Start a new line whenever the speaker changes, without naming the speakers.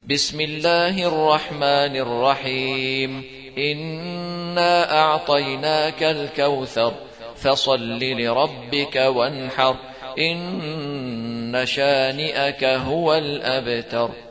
بسم الله الرحمن الرحيم إنا أعطيناك الكوثر فصل لربك وانحر إن شانئك هو الأبتر.